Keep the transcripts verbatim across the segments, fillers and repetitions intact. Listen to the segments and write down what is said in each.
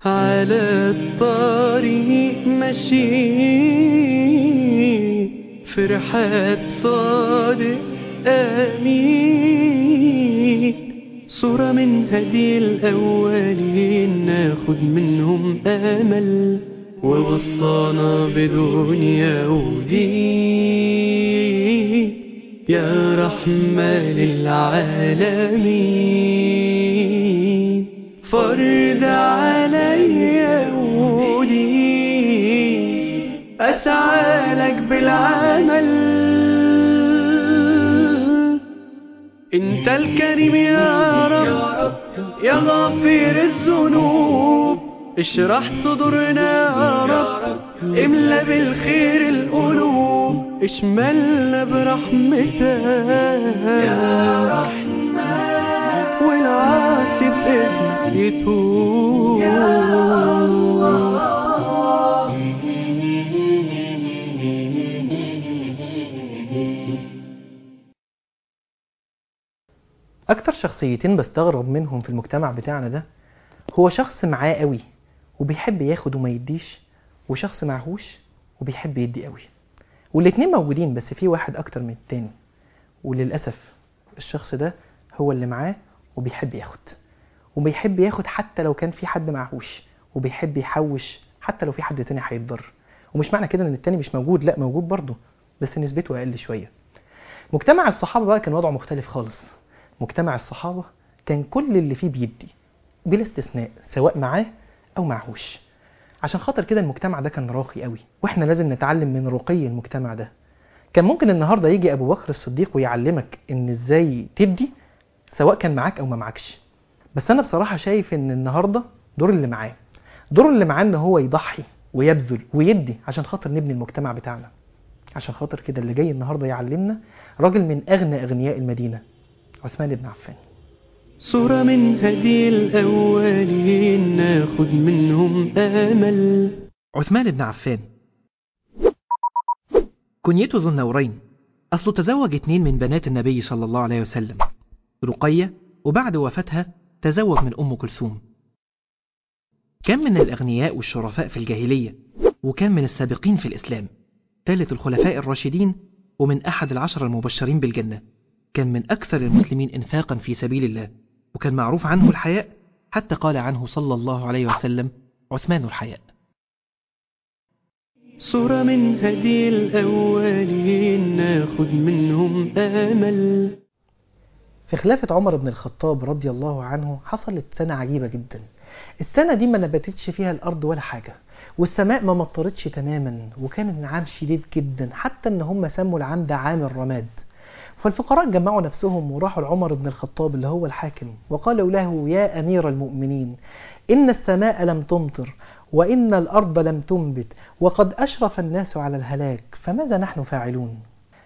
على الطريق ماشي فرحات صادق آمين، صورة من هدي الأولين ناخد منهم أمل، ووصانا بدنيا ودين يا رحمة للعالمين. فرض عليا ودي أسعى لك بالعمل، انت الكريم يا رب يا غافر الذنوب، اشرح صدورنا يا رب، املا بالخير القلوب، اشملنا برحمتك يا رحمن، والعاصي بإذنك يتوب يا الله. اكتر شخصيتين بستغرب منهم في المجتمع بتاعنا ده، هو شخص معاه قوي وبيحب ياخد وما يديش، وشخص معهوش وبيحب يدي قوي، والاتنين موجودين بس في واحد اكتر من التاني. وللأسف الشخص ده هو اللي معاه وبيحب ياخد، وبيحب ياخد حتى لو كان في حد معهوش، وبيحب يحوش حتى لو في حد تاني هيتضر. ومش معنى كده ان التاني مش موجود، لا موجود برضه بس نسبته اقل شوية. مجتمع الصحابة بقى كان وضعه مختلف خالص. مجتمع الصحابة كان كل اللي فيه بيدي بلا استثناء، سواء معاه او معهوش. عشان خاطر كده المجتمع ده كان راقي قوي، واحنا لازم نتعلم من رقي المجتمع ده. كان ممكن النهاردة يجي ابو بكر الصديق ويعلمك ان ازاي تدي سواء كان معاك او ما معكش، بس انا بصراحة شايف ان النهاردة دور اللي معاه دور اللي معاه ان هو يضحي ويبذل ويدي عشان خاطر نبني المجتمع بتاعنا. عشان خاطر كده اللي جاي النهاردة يعلمنا راجل من اغنى اغنياء المدينة، عثمان بن عفان. صورة من هدي الأولين ناخد منهم أمل. عثمان بن عفان كنيته ذو النورين، أصله تزوج اتنين من بنات النبي صلى الله عليه وسلم، رقية، وبعد وفاتها تزوج من أم كلثوم. كان من الأغنياء والشرفاء في الجاهلية، وكان من السابقين في الإسلام، ثالث الخلفاء الراشدين، ومن أحد العشر المبشرين بالجنة. كان من أكثر المسلمين إنفاقا في سبيل الله، وكان معروف عنه الحياء، حتى قال عنه صلى الله عليه وسلم: عثمان الحياء. صورة من هدي الأولين ناخد منهم أمل. في خلافة عمر بن الخطاب رضي الله عنه حصلت سنة عجيبة جدا. السنة دي ما نبتتش فيها الأرض ولا حاجة، والسماء ما مطرتش تماما، وكان العام شديد جدا، حتى ان هم سموا العام ده عام الرماد. فالفقراء جمعوا نفسهم وراحوا لعمر بن الخطاب اللي هو الحاكم، وقالوا له: يا أمير المؤمنين، إن السماء لم تمطر، وإن الأرض لم تنبت، وقد أشرف الناس على الهلاك، فماذا نحن فاعلون؟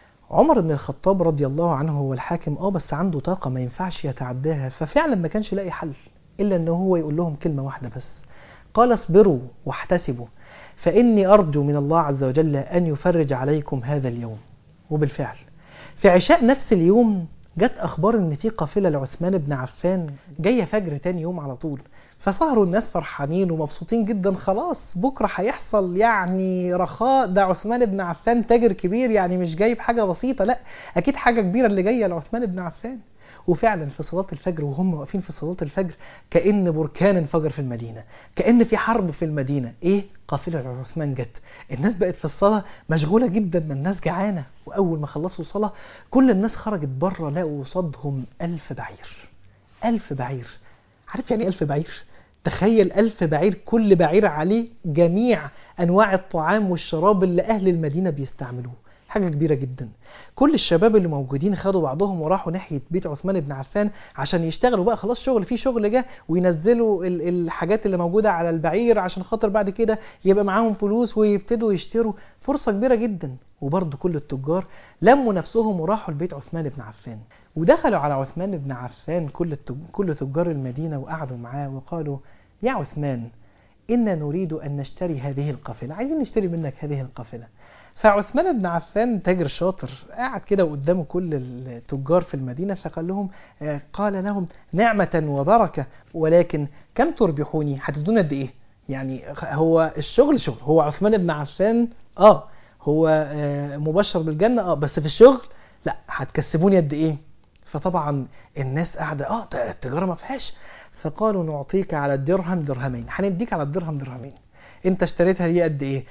عمر بن الخطاب رضي الله عنه هو الحاكم، اه بس عنده طاقة ما ينفعش يتعداها، ففعلا ما كانش لاقي حل إلا أنه هو يقول لهم كلمة واحدة بس. قال: اصبروا واحتسبوا، فإني أرجو من الله عز وجل أن يفرج عليكم هذا اليوم. وبالفعل في عشاء نفس اليوم جت أخبار إن في قافلة لعثمان بن عفان جاية فجر تاني يوم على طول. فصاروا الناس فرحانين ومبسوطين جدا، خلاص بكرة هيحصل يعني رخاء، ده عثمان بن عفان تاجر كبير، يعني مش جايب حاجة بسيطة، لا أكيد حاجة كبيرة اللي جاية لعثمان بن عفان. وفعلا في صلاة الفجر وهم واقفين في صلاة الفجر كأن بركان انفجر في المدينة، كأن في حرب في المدينة. ايه؟ قافلة عثمان جت. الناس بقت في الصلاة مشغولة جدا، من الناس جعانة، وأول ما خلصوا صلاة كل الناس خرجت بره، لقوا قصادهم ألف بعير. ألف بعير، عارف يعني ألف بعير؟ تخيل ألف بعير، كل بعير عليه جميع أنواع الطعام والشراب اللي أهل المدينة بيستعملوه، حاجة كبيرة جدا. كل الشباب اللي موجودين خدوا بعضهم وراحوا ناحية بيت عثمان بن عفان عشان يشتغلوا بقى، خلاص شغل فيه شغل جه، وينزلوا الحاجات اللي موجودة على البعير عشان خاطر بعد كده يبقى معاهم فلوس ويبتدوا يشتروا. فرصة كبيرة جدا. وبرضه كل التجار لموا نفسهم وراحوا لبيت عثمان بن عفان، ودخلوا على عثمان بن عفان كل كل تجار المدينة وقعدوا معاه وقالوا: يا عثمان، إنا نريد أن نشتري هذه القافلة، عايزين نشتري منك هذه القافلة. فعثمان بن عفان تاجر شاطر قاعد كده قدامه كل التجار في المدينة، فقال لهم قال لهم: نعمة وبركة، ولكن كم تربحوني؟ هتدون قد ايه؟ يعني هو الشغل شغل، هو عثمان بن عفان اه هو آه مبشر بالجنة اه بس في الشغل لا، هتكسبوني قد ايه؟ فطبعا الناس قاعدة اه التجارة ما فيهاش. فقالوا نعطيك على الدرهم درهمين، هنديك على الدرهم درهمين. انت اشتريتها دي قد ايه؟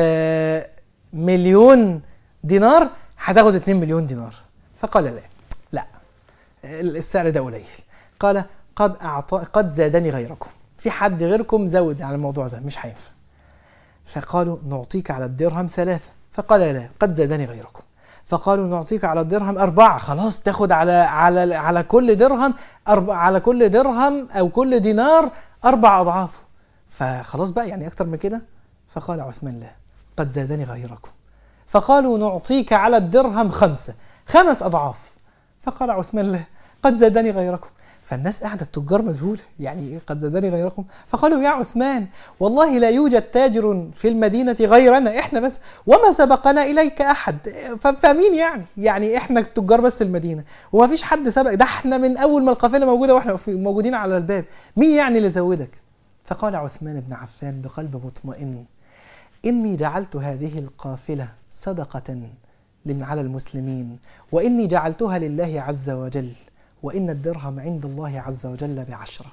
بمليون دينار، هتاخد اتنين مليون دينار. فقال لا لا السعر ده قليل. قال قد أعطى قد زادني غيركم، في حد غيركم زود على الموضوع ده مش هينفع. فقالوا نعطيك على الدرهم ثلاثة. فقال لا قد زادني غيركم. فقالوا نعطيك على الدرهم أربعة، خلاص تاخد على على على كل درهم أربع على كل درهم أو كل دينار أربع أضعافه. فخلاص بقى يعني أكتر من كده. فقال عثمان لا قد زادني غيركم. فقالوا نعطيك على الدرهم خمسة، خمس أضعاف. فقال عثمان لا قد زادني غيركم. فالناس قاعدة التجار مذهولة، يعني قد زادني غيركم. فقالوا يا عثمان والله لا يوجد تاجر في المدينة غيرنا احنا بس، وما سبقنا إليك أحد. فمين يعني يعني احنا التجار بس المدينة وما فيش حد سبق، ده احنا من أول ما القافلة موجودة واحنا موجودين على الباب، مين يعني اللي زودك؟ فقال عثمان بن عفان بقلب مطمئن إني جعلت هذه القافلة صدقة على المسلمين، وإني جعلتها لله عز وجل، وإن الدرهم عند الله عز وجل بعشرة.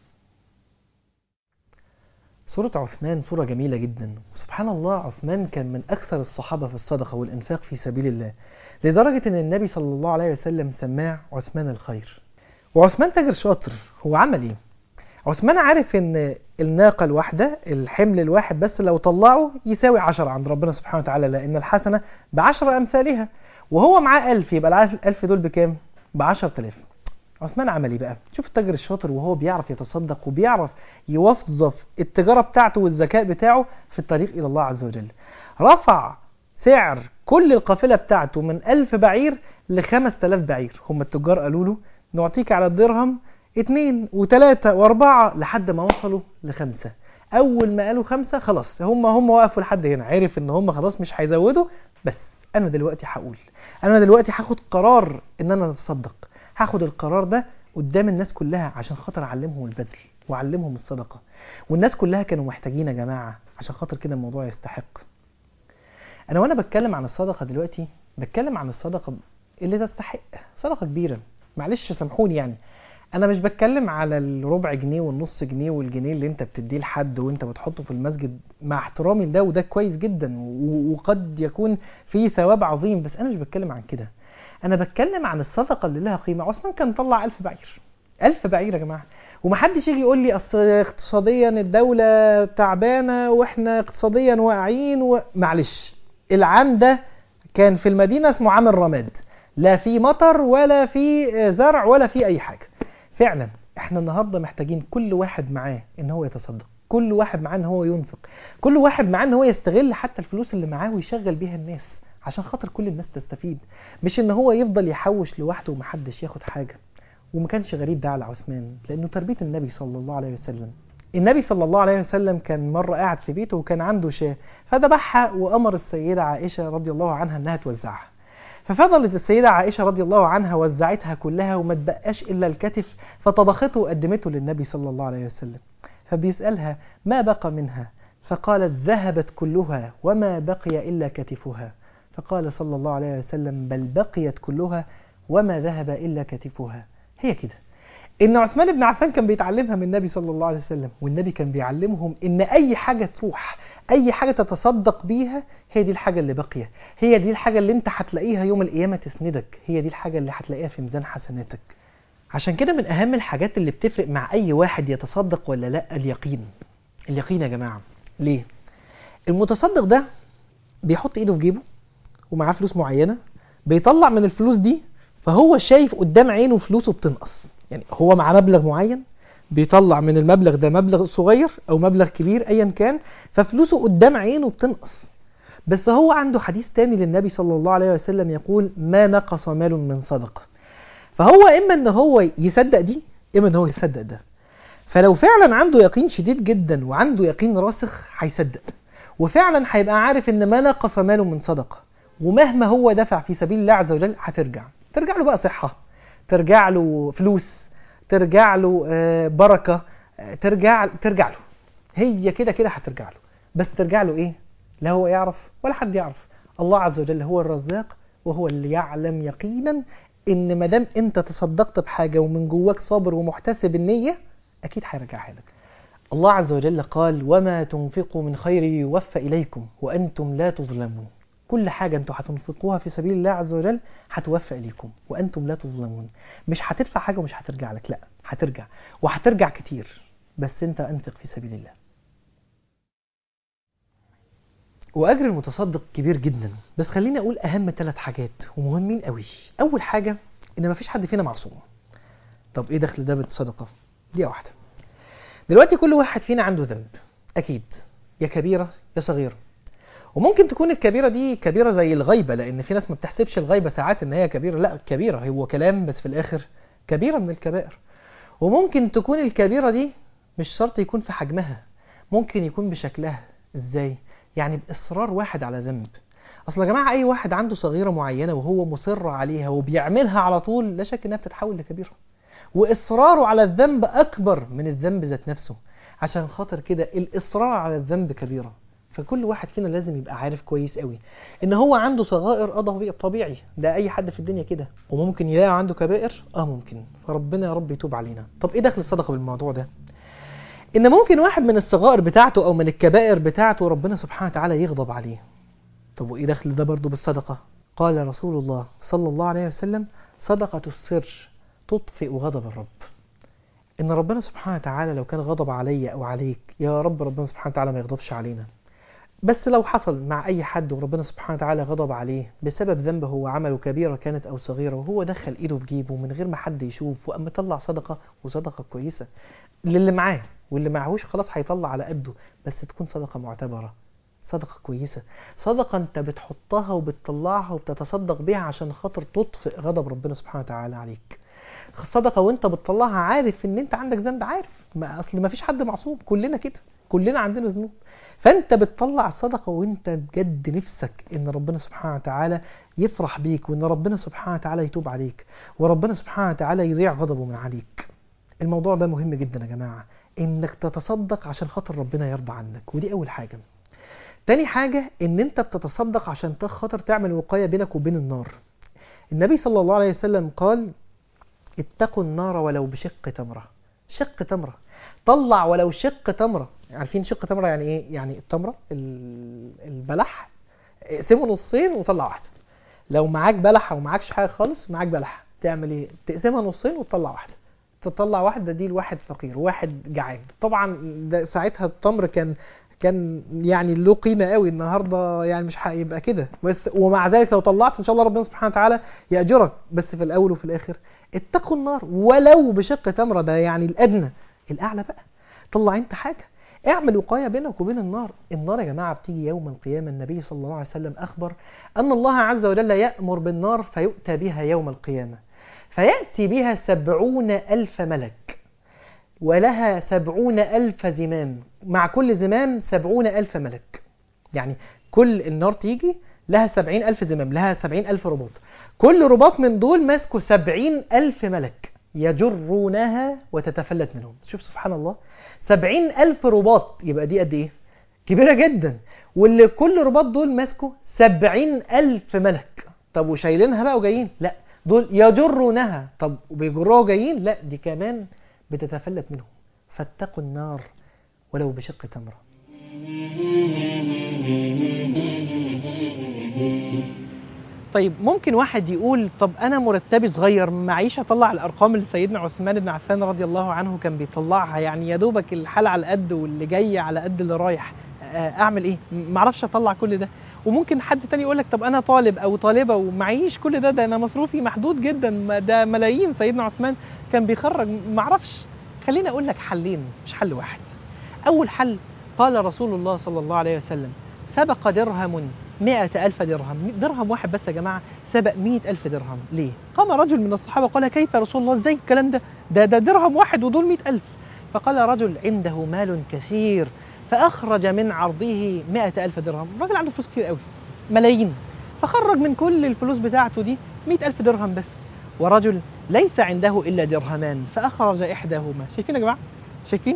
سورة عثمان سورة جميلة جدا، وسبحان الله عثمان كان من أكثر الصحابة في الصدقة والإنفاق في سبيل الله، لدرجة أن النبي صلى الله عليه وسلم سماه عثمان الخير. وعثمان تاجر شاطر، هو عمل إيه؟ عثمان عارف أن الناقة الواحدة الحمل الواحد بس لو طلعه يساوي عشرة عند ربنا سبحانه وتعالى، لأن الحسنة بعشر أمثالها، وهو معاه ألف، يبقى الألف دول بكام؟ بعشر تلاف. عثمان عمل ايه بقى؟ شوف التاجر الشاطر وهو بيعرف يتصدق وبيعرف يوظف التجارة بتاعته والذكاء بتاعه في الطريق إلى الله عز وجل. رفع سعر كل القافلة بتاعته من ألف بعير لخمس تلاف بعير. هم التجار قالوا له نعطيك على الدرهم اتنين وتلاتة واربعة لحد ما وصلوا لخمسة. أول ما قالوا خمسة خلاص هم هم وقفوا لحد هنا، عرف إن هم خلاص مش هيزودوا. بس أنا دلوقتي هقول، أنا دلوقتي هاخد قرار إن أنا أتصدق، هاخد القرار ده قدام الناس كلها عشان خاطر اعلمهم البذل واعلمهم الصدقة. والناس كلها كانوا محتاجين يا جماعة، عشان خاطر كده الموضوع يستحق. انا وانا بتكلم عن الصدقة دلوقتي بتكلم عن الصدقة اللي تستحق، صدقة كبيرة. معلش سامحوني، يعني انا مش بتكلم على الربع جنيه والنص جنيه والجنيه اللي انت بتديه لحد وانت بتحطه في المسجد، مع احترامي ده وده كويس جدا وقد يكون فيه ثواب عظيم، بس انا مش بتكلم عن كده. انا بتكلم عن الصدقة اللي لها قيمة. عثمان كان طلع ألف بعير، ألف بعير يا جماعة، ومحدش يجي يقول لي اصل اقتصاديا الدولة تعبانة واحنا اقتصاديا واقعين و... معلش، العام ده كان في المدينة اسمه عام الرماد، لا في مطر ولا في زرع ولا في اي حاجة. فعلا احنا النهاردة محتاجين كل واحد معاه ان هو يتصدق، كل واحد معاه ان هو ينفق، كل واحد معاه ان هو يستغل حتى الفلوس اللي معاه ويشغل بيها الناس عشان خاطر كل الناس تستفيد، مش ان هو يفضل يحوش لوحده ومحدش ياخد حاجة. وما كانش غريب ده على عثمان، لانه تربية النبي صلى الله عليه وسلم. النبي صلى الله عليه وسلم كان مرة قاعد في بيته وكان عنده شاة فذبحها وأمر السيدة عائشة رضي الله عنها انها توزعها. ففضلت السيدة عائشة رضي الله عنها وزعتها كلها وما تبقاش إلا الكتف، فطبخته وقدمته للنبي صلى الله عليه وسلم. فبيسألها ما بقى منها؟ فقالت ذهبت كلها وما بقي إلا كتفها. فقال صلى الله عليه وسلم بل بقيت كلها وما ذهب إلا كتفها. هي كده إن عثمان بن عفان كان بيتعلمها من النبي صلى الله عليه وسلم، والنبي كان بيعلمهم إن أي حاجة تروح، أي حاجة تتصدق بيها، هي دي الحاجة اللي باقية، هي دي الحاجة اللي انت هتلاقيها يوم القيامة تسندك، هي دي الحاجة اللي هتلاقيها في ميزان حسناتك. عشان كده من أهم الحاجات اللي بتفرق مع أي واحد يتصدق ولا لا اليقين. اليقين يا جماعة. ليه؟ المتصدق ده بيحط إيده في جيبه ومعاه فلوس معينة، بيطلع من الفلوس دي فهو شايف قدام عينه فلوسه بتنقص. يعني هو مع مبلغ معين بيطلع من المبلغ ده مبلغ صغير أو مبلغ كبير أيا كان، ففلوسه قدام عينه بتنقص. بس هو عنده حديث تاني للنبي صلى الله عليه وسلم يقول ما نقص مال من صدقة. فهو إما أن هو يصدق دي إما أن هو يصدق ده. فلو فعلا عنده يقين شديد جدا وعنده يقين راسخ هيصدق، وفعلا هيبقى عارف أن ما نقص ماله من صدقة، ومهما هو دفع في سبيل الله عز وجل هترجع ترجع له بقى صحة، ترجع له فلوس، ترجع له بركة، ترجع ترجع له. هي كده كده هترجع له. بس ترجع له ايه؟ لا هو يعرف ولا حد يعرف. الله عز وجل هو الرزاق، وهو اللي يعلم يقينا ان ما دام انت تصدقت بحاجه ومن جواك صابر ومحتسب النيه اكيد هيرجعها لك. الله عز وجل قال: وما تنفقوا من خير يوفى اليكم وانتم لا تظلمون. كل حاجه انتوا هتنفقوها في سبيل الله عز وجل هتوفى اليكم وانتم لا تظلمون. مش هتدفع حاجه ومش هترجع لك، لا هترجع، وهترجع كتير، بس انت انفق في سبيل الله. واجر المتصدق كبير جدا، بس خليني اقول اهم ثلاث حاجات ومهمين قوي. اول حاجه ان مفيش حد فينا معصوم. طب ايه دخل ده بالصدقه؟ دي واحده. دلوقتي كل واحد فينا عنده ذنب اكيد، يا كبيره يا صغيره. وممكن تكون الكبيره دي كبيره زي الغيبه، لان في ناس ما بتحسبش الغيبه ساعات ان هي كبيره، لا كبيره هو كلام بس في الاخر كبيره من الكبائر. وممكن تكون الكبيره دي مش شرط يكون في حجمها، ممكن يكون بشكلها. ازاي؟ يعني باصرار واحد على ذنب. اصل يا جماعه اي واحد عنده صغيره معينه وهو مصر عليها وبيعملها على طول، لا شك انها بتتحول لكبيره. واصراره على الذنب اكبر من الذنب ذات نفسه. عشان خاطر كده الاصرار على الذنب كبيره. فكل واحد فينا لازم يبقى عارف كويس قوي ان هو عنده صغائر، اه طبيعي، ده اي حد في الدنيا كده. وممكن يلاقي عنده كبائر، اه ممكن. فربنا يا رب يتوب علينا. طب ايه دخل الصدقه بالموضوع ده؟ ان ممكن واحد من الصغائر بتاعته او من الكبائر بتاعته ربنا سبحانه وتعالى يغضب عليه. طب وايه دخل ده برضه بالصدقه؟ قال رسول الله صلى الله عليه وسلم: صدقه السر تطفئ غضب الرب. ان ربنا سبحانه وتعالى لو كان غضب علي او عليك، يا رب ربنا سبحانه وتعالى ما يغضبش علينا، بس لو حصل مع اي حد وربنا سبحانه وتعالى غضب عليه بسبب ذنب هو عمله، كبيره كانت او صغيره، وهو دخل ايده في جيبه من غير ما حد يشوف وقام طلع صدقه، وصدقه كويسه للي معاه، واللي معهوش خلاص هيطلع على قده، بس تكون صدقه معتبره، صدقه كويسه، صدقه انت بتحطها وبتطلعها وبتتصدق بيها عشان خاطر تطفئ غضب ربنا سبحانه وتعالى عليك. صدقه وانت بتطلعها عارف ان انت عندك ذنب، عارف، ما اصل ما فيش حد معصوم، كلنا كده، كلنا عندنا ذنوب. فانت بتطلع الصدقه وانت بجد نفسك ان ربنا سبحانه وتعالى يفرح بيك، وان ربنا سبحانه وتعالى يتوب عليك، وربنا سبحانه وتعالى يضيع غضبه من عليك. الموضوع ده مهم جدا يا جماعه، انك تتصدق عشان خاطر ربنا يرضى عنك، ودي اول حاجه. تاني حاجه ان انت بتتصدق عشان خاطر تعمل وقايه بينك وبين النار. النبي صلى الله عليه وسلم قال: اتقوا النار ولو بشق تمره. شق تمره، طلع ولو شق تمره. عارفين شق تمره يعني ايه؟ يعني التمره البلح اقسمه نصين وطلع واحده. لو معاك بلح او معاكش حاجه خالص، معاك بلح، تعمل ايه؟ تقسمها نصين وتطلع واحده. تطلع واحده دي لواحد فقير وواحد جعان. طبعا ده ساعتها التمر كان كان يعني له قيمه قوي، النهارده يعني مش هيبقى كده، بس ومع ذلك لو طلعت ان شاء الله ربنا سبحانه وتعالى ياجرك. بس في الاول وفي الاخر اتقوا النار ولو بشق تمره، ده يعني الادنى. الاعلى بقى طلع انت حاجه، اعمل وقايه بينك وبين النار. النار يا جماعه بتيجي يوم القيامه. النبي صلى الله عليه وسلم اخبر ان الله عز وجل يامر بالنار فيؤتى بها يوم القيامه، فياتي بها سبعون الف ملك، ولها سبعون ألف زمام، مع كل زمام سبعون ألف ملك. يعني كل النار تيجي لها سبعين ألف زمام، لها سبعين ألف رباط، كل رباط من دول ماسكوا سبعين ألف ملك يجرونها وتتفلت منهم. شوف سبحان الله، سبعين ألف رباط، يبقى دي قد ايه؟ كبيرة جدا. واللي كل رباط دول ماسكوا سبعين ألف ملك. طب وشايلينها بقى وجايين؟ لا، دول يجرونها. طب وبيجروها وجايين؟ لا، دي كمان بتتفلت منهم. فاتقوا النار ولو بشق تمرة. طيب ممكن واحد يقول: طب انا مرتبي صغير، معيش اطلع الارقام اللي سيدنا عثمان بن عفان رضي الله عنه كان بيطلعها، يعني يا دوبك الحال على قد واللي جاي على قد اللي رايح، اعمل ايه؟ معرفش اطلع كل ده. وممكن حد تاني يقول لك: طب انا طالب او طالبه ومعيش كل ده، ده انا مصروفي محدود جدا، ده ملايين، سيدنا عثمان كان بيخرج، معرفش. خليني اقول لك حلين مش حل واحد. اول حل، قال رسول الله صلى الله عليه وسلم: سبق درهم مئة ألف درهم. درهم واحد بس يا جماعة سبق مئة ألف درهم. ليه؟ قام رجل من الصحابة قال: كيف يا رسول الله، ازاي الكلام ده؟ ده ده درهم واحد ودول مئة ألف. فقال رجل عنده مال كثير فأخرج من عرضه مئة ألف درهم. الراجل عنده فلوس كتير قوي، ملايين، فخرج من كل الفلوس بتاعته دي مئة ألف درهم بس. ورجل ليس عنده إلا درهمان فأخرج إحداهما. شايفين يا جماعة؟ شايفين؟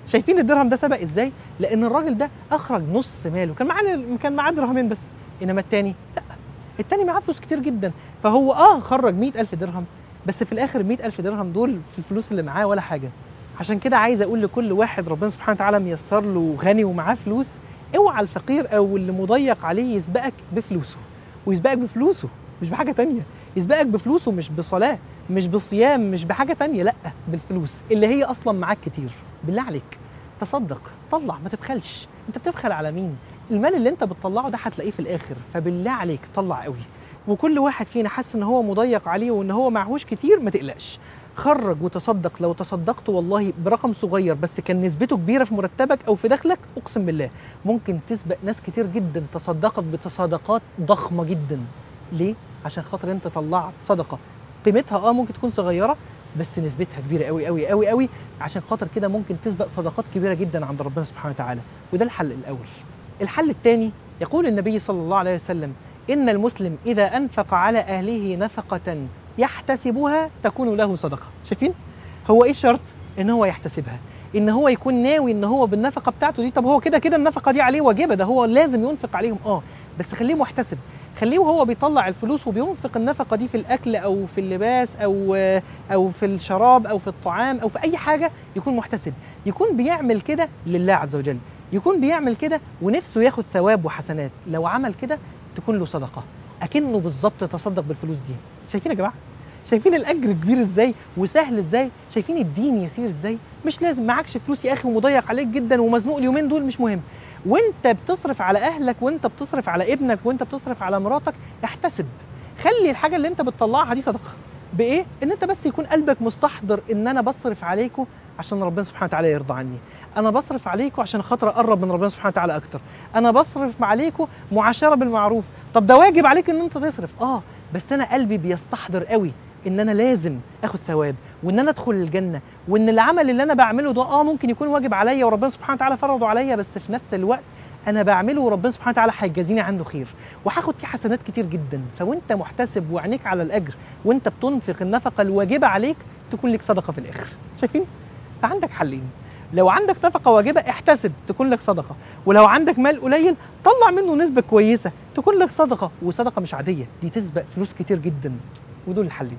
شايفين الدرهم ده سبق ازاي؟ لان الراجل ده اخرج نص ماله، كان معاه كان معاه درهمين بس، انما التاني لا، التاني معاه فلوس كتير جدا. فهو اه خرج مئة ألف درهم، بس في الاخر مئة ألف درهم دول في الفلوس اللي معاه ولا حاجه. عشان كده عايز اقول لكل واحد ربنا سبحانه وتعالى ميسر له غني ومعاه فلوس، اوعى الفقير او اللي مضيق عليه يسبقك بفلوسه، ويسبقك بفلوسه مش بحاجه تانية، يسبقك بفلوسه مش بصلاه مش بصيام مش بحاجه تانية، لا بالفلوس اللي هي اصلا معاك كتير. بالله عليك تصدق، طلع، ما تبخلش. انت بتبخل على مين؟ المال اللي انت بتطلعه ده هتلاقيه في الاخر، فبالله عليك طلع قوي. وكل واحد فينا حاسس ان هو مضيق عليه وان هو معهوش كتير، ما تقلقش، خرج وتصدق. لو تصدقت والله برقم صغير بس كان نسبته كبيره في مرتبك او في دخلك، اقسم بالله ممكن تسبق ناس كتير جدا تصدقت بتصدقات ضخمه جدا. ليه؟ عشان خاطر انت طلعت صدقه قيمتها اه ممكن تكون صغيره بس نسبتها كبيره قوي قوي قوي قوي، عشان خاطر كده ممكن تسبق صدقات كبيره جدا عند ربنا سبحانه وتعالى. وده الحل الاول. الحل الثاني، يقول النبي صلى الله عليه وسلم: ان المسلم اذا انفق على اهله نفقه يحتسبها تكون له صدقه. شايفين؟ هو ايه الشرط؟ ان هو يحتسبها، ان هو يكون ناوي ان هو بالنفقه بتاعته دي، طب هو كده كده النفقه دي عليه واجبه، ده هو لازم ينفق عليهم اه، بس خليه محتسب، خليه وهو بيطلع الفلوس وبينفق النفقه دي في الاكل او في اللباس او او في الشراب او في الطعام او في اي حاجه، يكون محتسب، يكون بيعمل كده لله عز وجل، يكون بيعمل كده ونفسه ياخد ثواب وحسنات. لو عمل كده تكون له صدقه، اكنه بالظبط تصدق بالفلوس دي. شايفين يا جماعه؟ شايفين الاجر كبير ازاي وسهل ازاي؟ شايفين الدين يسير ازاي؟ مش لازم معكش فلوس يا اخي ومضيق عليك جدا ومزنوق اليومين دول، مش مهم. وانت بتصرف على اهلك وانت بتصرف على ابنك وانت بتصرف على مراتك، احتسب، خلي الحاجه اللي انت بتطلعها دي صدقه. بايه؟ ان انت بس يكون قلبك مستحضر ان انا بصرف عليكم عشان ربنا سبحانه وتعالى يرضى عني، انا بصرف عليكم عشان خاطر اقرب من ربنا سبحانه وتعالى اكتر، انا بصرف عليكم معاشره بالمعروف. طب ده واجب عليك ان انت تصرف اه، بس انا قلبي بيستحضر قوي ان انا لازم اخد ثواب وان انا ادخل الجنه، وان العمل اللي انا بعمله ده اه ممكن يكون واجب عليا وربنا سبحانه وتعالى فرضه عليا، بس في نفس الوقت انا بعمله وربنا سبحانه وتعالى هيجازيني عنده خير وهاخد فيه حسنات كتير جدا. فوانت محتسب وعينيك على الاجر وانت بتنفق النفقه الواجبه عليك، تكون لك صدقه في الاخر. شايفين؟ فعندك حلين، لو عندك نفقه واجبه احتسب تكون لك صدقه، ولو عندك مال قليل طلع منه نسبه كويسه تكون لك صدقه، وصدقه مش عاديه دي تسبق فلوس كتير جدا. ودول الحلين.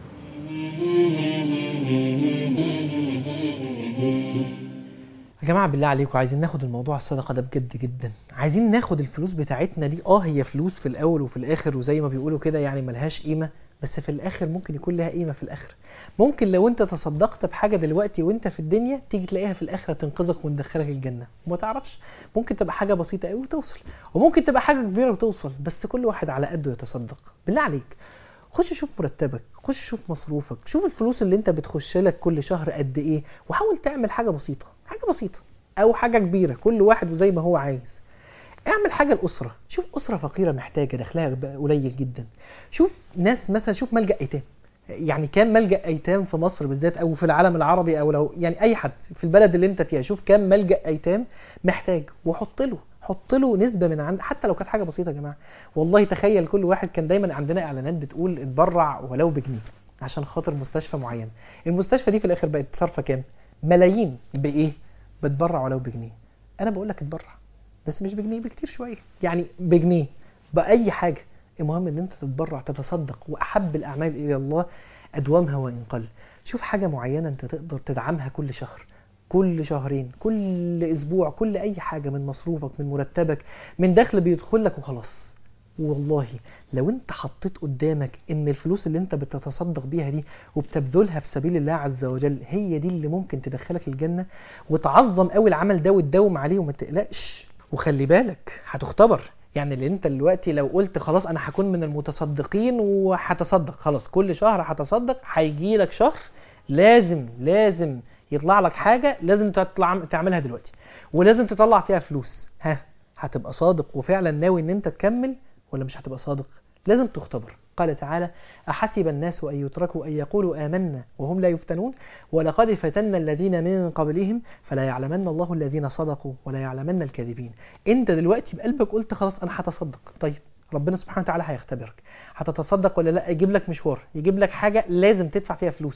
يا جماعه بالله عليكم عايزين ناخد الموضوع الصدقه ده بجد جدا، عايزين ناخد الفلوس بتاعتنا دي اه هي فلوس في الاول وفي الاخر وزي ما بيقولوا كده يعني ملهاش قيمه، بس في الاخر ممكن يكون لها قيمه في الاخر. ممكن لو انت تصدقت بحاجه دلوقتي وانت في الدنيا تيجي تلاقيها في الاخره تنقذك وتدخلك الجنه وما تعرفش. ممكن تبقى حاجه بسيطه قوي وتوصل، وممكن تبقى حاجه كبيره وتوصل، بس كل واحد على قده يتصدق. بالله عليك خش شوف مرتبك، خش شوف مصروفك، شوف الفلوس اللي انت بتخش لك كل شهر قد ايه، وحاول تعمل حاجه بسيطه، حاجه بسيطه او حاجه كبيره، كل واحد وزي ما هو عايز. اعمل حاجه الاسره، شوف اسره فقيره محتاجه دخلها قليل جدا، شوف ناس مثلا، شوف ملجأ ايتام، يعني كام ملجأ ايتام في مصر بالذات او في العالم العربي، او لو يعني اي حد في البلد اللي انت فيها، شوف كام ملجأ ايتام محتاج وحط له حط له نسبه من عند، حتى لو كانت حاجه بسيطه يا جماعه. والله تخيل كل واحد، كان دايما عندنا اعلانات بتقول اتبرع ولو بجنيه عشان خاطر مستشفى معين، المستشفى دي في الاخر بقت صارفه كام؟ ملايين. بايه؟ بتبرع ولو بجنيه. انا بقول لك اتبرع بس مش بجنيه، بكتير شويه، يعني بجنيه باي حاجه، المهم ان انت تتبرع تتصدق، واحب الاعمال الى الله ادومها وان قل. شوف حاجه معينه انت تقدر تدعمها كل شهر، كل شهرين، كل اسبوع، كل اي حاجه من مصروفك، من مرتبك، من دخل بيدخل لك وخلاص. والله لو انت حطيت قدامك ان الفلوس اللي انت بتتصدق بيها دي وبتبذلها في سبيل الله عز وجل هي دي اللي ممكن تدخلك الجنه، وتعظم قوي العمل ده وتداوم عليه وما تقلقش. وخلي بالك هتختبر، يعني اللي انت دلوقتي لو قلت خلاص انا هكون من المتصدقين وهتصدق، خلاص كل شهر هتصدق، هيجي لك شهر لازم لازم يطلع لك حاجه لازم تطلع تعملها دلوقتي ولازم تطلع فيها فلوس. ها، هتبقى صادق وفعلا ناوي ان انت تكمل ولا مش هتبقى صادق؟ لازم تختبر. قال تعالى: أحسب الناس أن يتركوا أن يقولوا آمنا وهم لا يفتنون ولقد فتنا الذين من قبلهم فلا يعلمن الله الذين صدقوا ولا يعلمن الكاذبين. انت دلوقتي بقلبك قلت خلاص انا هتصدق، طيب ربنا سبحانه وتعالى هيختبرك، هتتصدق ولا لا؟ يجيب لك مشوار، يجيب لك حاجة لازم تدفع فيها فلوس،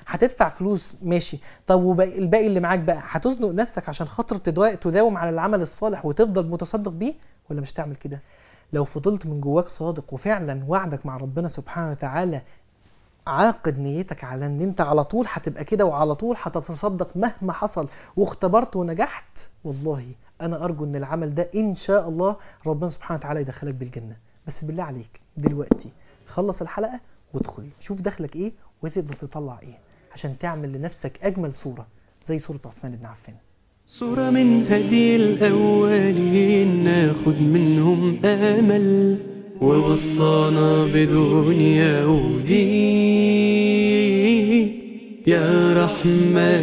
هتدفع فلوس ماشي، طب وباقي الباقي اللي معاك بقى هتزنق نفسك عشان خاطر تداوم على العمل الصالح وتفضل متصدق بيه، ولا مش تعمل كده؟ لو فضلت من جواك صادق وفعلا وعدك مع ربنا سبحانه وتعالى عاقد نيتك على ان انت على طول هتبقى كده وعلى طول هتتصدق مهما حصل واختبرت ونجحت، والله انا ارجو ان العمل ده ان شاء الله ربنا سبحانه وتعالى يدخلك بالجنة. بس بالله عليك دلوقتي خلص الحلقة وادخل شوف دخلك ايه وتقدر تطلع ايه عشان تعمل لنفسك اجمل صورة زي صورة عثمان بن عفان. صورة من هدي الأولين ناخد منهم آمل، ووصانا بدنيا ودين يا رحمة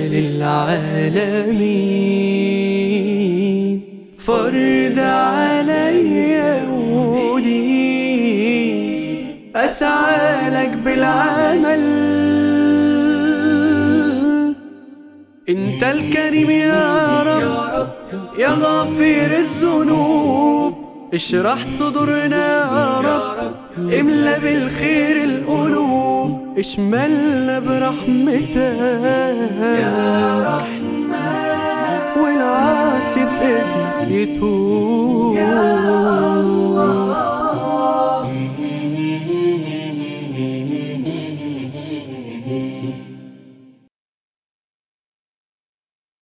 للعالمين. فرد علي ودين أسعى لك بالعمل، انت الكريم يا رب يا غافر الذنوب، اشرح صدورنا يا رب املا بالخير القلوب، اشملنا برحمتك يا رحمن والعاصي بإذنك يتوب.